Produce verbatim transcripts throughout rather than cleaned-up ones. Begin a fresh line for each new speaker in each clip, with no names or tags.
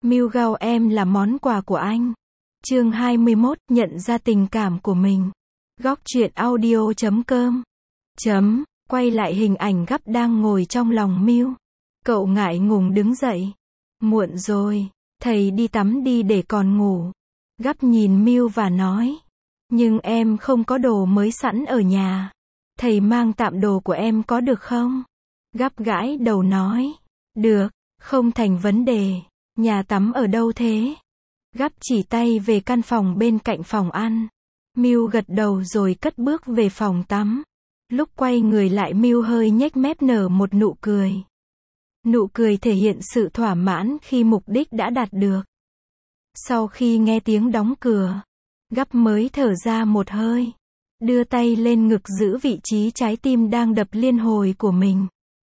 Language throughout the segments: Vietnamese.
Milgao em là món quà của anh. Chương hai mươi mốt, nhận ra tình cảm của mình. Góc truyện audio chấm com. Chấm, quay lại hình ảnh Gắp đang ngồi trong lòng Miu. Cậu ngại ngùng đứng dậy. Muộn rồi, thầy đi tắm đi để còn ngủ. Gắp nhìn Miu và nói. Nhưng em không có đồ mới sẵn ở nhà. Thầy mang tạm đồ của em có được không? Gắp gãi đầu nói. Được, không thành vấn đề. Nhà tắm ở đâu thế? Gắp chỉ tay về căn phòng bên cạnh phòng ăn. Miu gật đầu rồi cất bước về phòng tắm. Lúc quay người lại Miu hơi nhếch mép nở một nụ cười. Nụ cười thể hiện sự thỏa mãn khi mục đích đã đạt được. Sau khi nghe tiếng đóng cửa, Gắp mới thở ra một hơi. Đưa tay lên ngực giữ vị trí trái tim đang đập liên hồi của mình.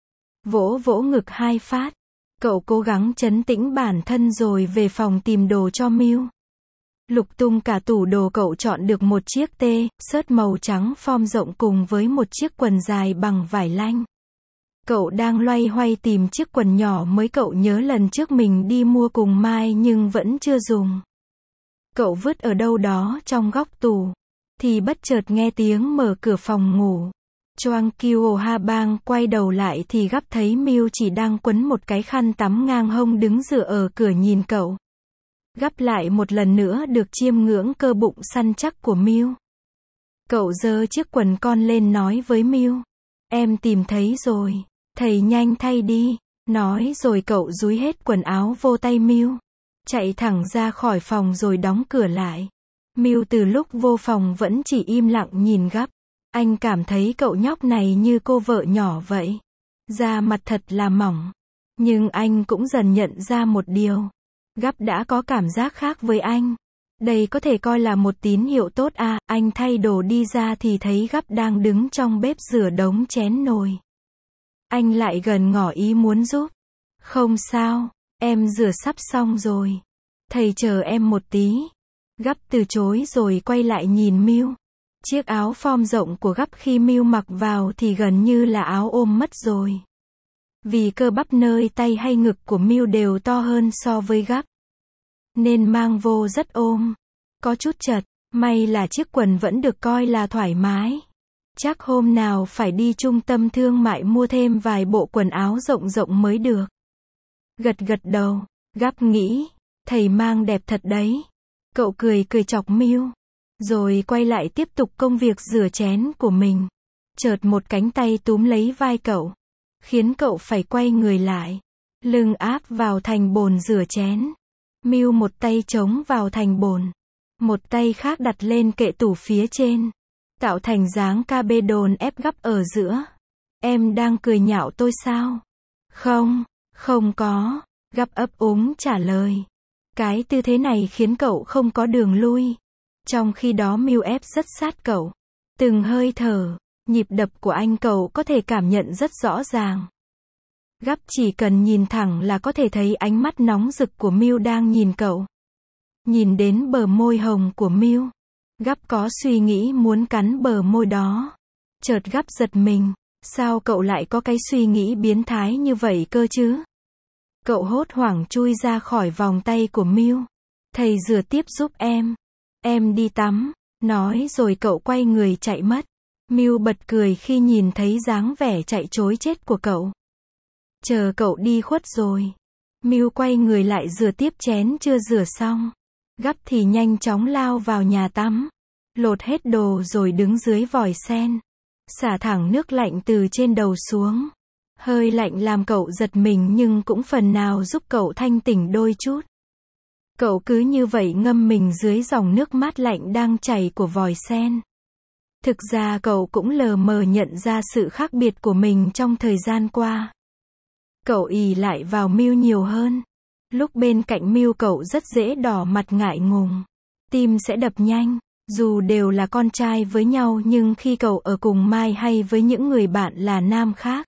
Vỗ vỗ ngực hai phát. Cậu cố gắng trấn tĩnh bản thân rồi về phòng tìm đồ cho Miu. Lục tung cả tủ đồ cậu chọn được một chiếc T-shirt màu trắng form rộng cùng với một chiếc quần dài bằng vải lanh. Cậu đang loay hoay tìm chiếc quần nhỏ mới cậu nhớ lần trước mình đi mua cùng Mai nhưng vẫn chưa dùng. Cậu vứt ở đâu đó trong góc tủ. Thì bất chợt nghe tiếng mở cửa phòng ngủ. Choang Kyo Ha Bang quay đầu lại thì Gắp thấy Miu chỉ đang quấn một cái khăn tắm ngang hông đứng dựa ở cửa nhìn cậu. Gắp lại một lần nữa được chiêm ngưỡng cơ bụng săn chắc của Miu. Cậu giơ chiếc quần con lên nói với Miu. Em tìm thấy rồi. Thầy nhanh thay đi. Nói rồi cậu dúi hết quần áo vô tay Miu. Chạy thẳng ra khỏi phòng rồi đóng cửa lại. Miu từ lúc vô phòng vẫn chỉ im lặng nhìn Gắp. Anh cảm thấy cậu nhóc này như cô vợ nhỏ vậy. Da mặt thật là mỏng. Nhưng anh cũng dần nhận ra một điều. Gắp đã có cảm giác khác với anh. Đây có thể coi là một tín hiệu tốt à. Anh thay đồ đi ra thì thấy Gắp đang đứng trong bếp rửa đống chén nồi. Anh lại gần ngỏ ý muốn giúp. Không sao, em rửa sắp xong rồi. Thầy chờ em một tí. Gắp từ chối rồi quay lại nhìn Miu. Chiếc áo form rộng của Gắp khi Miu mặc vào thì gần như là áo ôm mất rồi. Vì cơ bắp nơi tay hay ngực của Miu đều to hơn so với Gắp. Nên mang vô rất ôm. Có chút chật, may là chiếc quần vẫn được coi là thoải mái. Chắc hôm nào phải đi trung tâm thương mại mua thêm vài bộ quần áo rộng rộng mới được. Gật gật đầu, Gắp nghĩ, thầy mang đẹp thật đấy. Cậu cười cười chọc Miu. Rồi quay lại tiếp tục công việc rửa chén của mình. Chợt một cánh tay túm lấy vai cậu. Khiến cậu phải quay người lại. Lưng áp vào thành bồn rửa chén. Miu một tay chống vào thành bồn. Một tay khác đặt lên kệ tủ phía trên. Tạo thành dáng ca bê đồn ép Gắp ở giữa. Em đang cười nhạo tôi sao? Không, không có. Gắp ấp úng trả lời. Cái tư thế này khiến cậu không có đường lui. Trong khi đó Miu ép rất sát cậu. Từng hơi thở, nhịp đập của anh cậu có thể cảm nhận rất rõ ràng. Gắp chỉ cần nhìn thẳng là có thể thấy ánh mắt nóng rực của Miu đang nhìn cậu. Nhìn đến bờ môi hồng của Miu. Gắp có suy nghĩ muốn cắn bờ môi đó. Chợt Gắp giật mình. Sao cậu lại có cái suy nghĩ biến thái như vậy cơ chứ? Cậu hốt hoảng chui ra khỏi vòng tay của Miu. Thầy rửa tiếp giúp em. Em đi tắm. Nói rồi cậu quay người chạy mất. Miu bật cười khi nhìn thấy dáng vẻ chạy trối chết của cậu. Chờ cậu đi khuất rồi. Miu quay người lại rửa tiếp chén chưa rửa xong. Gắp thì nhanh chóng lao vào nhà tắm. Lột hết đồ rồi đứng dưới vòi sen. Xả thẳng nước lạnh từ trên đầu xuống. Hơi lạnh làm cậu giật mình nhưng cũng phần nào giúp cậu thanh tỉnh đôi chút. Cậu cứ như vậy ngâm mình dưới dòng nước mát lạnh đang chảy của vòi sen. Thực ra cậu cũng lờ mờ nhận ra sự khác biệt của mình trong thời gian qua. Cậu ì lại vào Miu nhiều hơn. Lúc bên cạnh Miu cậu rất dễ đỏ mặt ngại ngùng. Tim sẽ đập nhanh. Dù đều là con trai với nhau nhưng khi cậu ở cùng Mai hay với những người bạn là nam khác.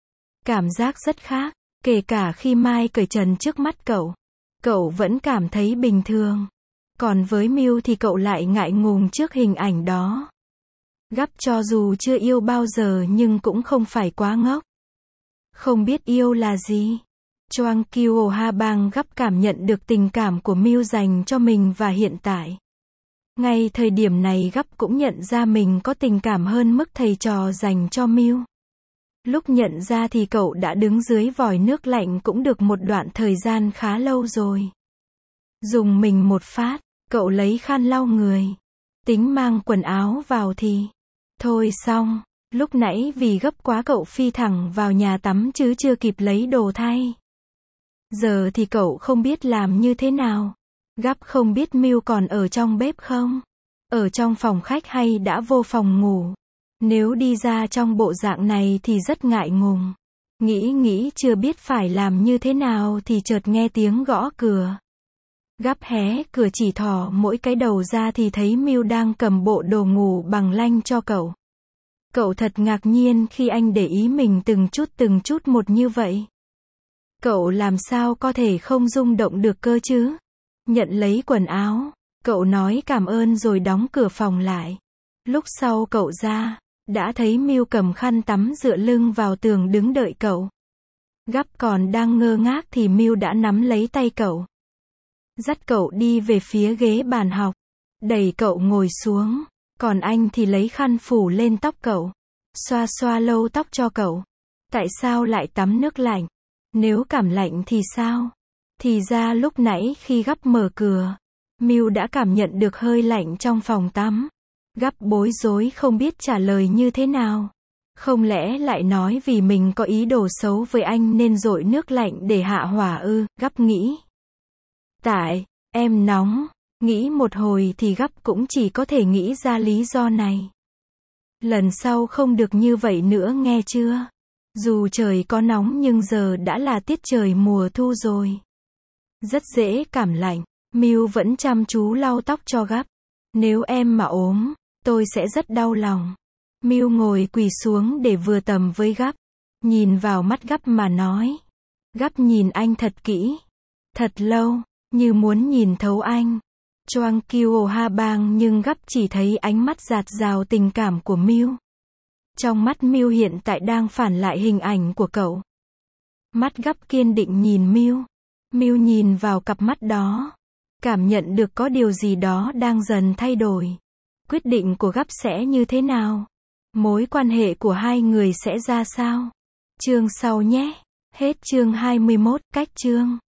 Cảm giác rất khác. Kể cả khi Mai cởi trần trước mắt cậu. Cậu vẫn cảm thấy bình thường. Còn với Miu thì cậu lại ngại ngùng trước hình ảnh đó. Gắp cho dù chưa yêu bao giờ nhưng cũng không phải quá ngốc. Không biết yêu là gì. Choang Kyo Ha Bang gấp cảm nhận được tình cảm của Miu dành cho mình và hiện tại. Ngay thời điểm này gấp cũng nhận ra mình có tình cảm hơn mức thầy trò dành cho Miu. Lúc nhận ra thì cậu đã đứng dưới vòi nước lạnh cũng được một đoạn thời gian khá lâu rồi. Dùng mình một phát, cậu lấy khăn lau người. Tính mang quần áo vào thì thôi xong. Lúc nãy vì gấp quá cậu phi thẳng vào nhà tắm chứ chưa kịp lấy đồ thay. Giờ thì cậu không biết làm như thế nào. Gấp không biết Miu còn ở trong bếp không? Ở trong phòng khách hay đã vô phòng ngủ? Nếu đi ra trong bộ dạng này thì rất ngại ngùng. Nghĩ nghĩ chưa biết phải làm như thế nào thì chợt nghe tiếng gõ cửa. Gấp hé cửa chỉ thò mỗi cái đầu ra thì thấy Miu đang cầm bộ đồ ngủ bằng lanh cho cậu. Cậu thật ngạc nhiên khi anh để ý mình từng chút từng chút một như vậy. Cậu làm sao có thể không rung động được cơ chứ? Nhận lấy quần áo, cậu nói cảm ơn rồi đóng cửa phòng lại. Lúc sau cậu ra, đã thấy Miu cầm khăn tắm dựa lưng vào tường đứng đợi cậu. Gấp còn đang ngơ ngác thì Miu đã nắm lấy tay cậu. Dắt cậu đi về phía ghế bàn học. Đẩy cậu ngồi xuống. Còn anh thì lấy khăn phủ lên tóc cậu. Xoa xoa lâu tóc cho cậu. Tại sao lại tắm nước lạnh? Nếu cảm lạnh thì sao? Thì ra lúc nãy khi Gấp mở cửa, Miu đã cảm nhận được hơi lạnh trong phòng tắm. Gấp bối rối không biết trả lời như thế nào. Không lẽ lại nói vì mình có ý đồ xấu với anh nên dội nước lạnh để hạ hỏa ư? Gấp nghĩ. Tại, em nóng. Nghĩ một hồi thì Gấp cũng chỉ có thể nghĩ ra lý do này. Lần sau không được như vậy nữa nghe chưa? Dù trời có nóng nhưng giờ đã là tiết trời mùa thu rồi. Rất dễ cảm lạnh. Miu vẫn chăm chú lau tóc cho Gấp. Nếu em mà ốm, tôi sẽ rất đau lòng. Miu ngồi quỳ xuống để vừa tầm với Gấp. Nhìn vào mắt Gấp mà nói. Gấp nhìn anh thật kỹ. Thật lâu, như muốn nhìn thấu anh. Choang Kyo Ha Bang nhưng Gấp chỉ thấy ánh mắt dạt dào tình cảm của Miu. Trong mắt Miu hiện tại đang phản lại hình ảnh của cậu. Mắt Gấp kiên định nhìn Miu. Miu nhìn vào cặp mắt đó. Cảm nhận được có điều gì đó đang dần thay đổi. Quyết định của Gấp sẽ như thế nào? Mối quan hệ của hai người sẽ ra sao? Chương sau nhé. Hết chương hai mươi mốt, cách chương.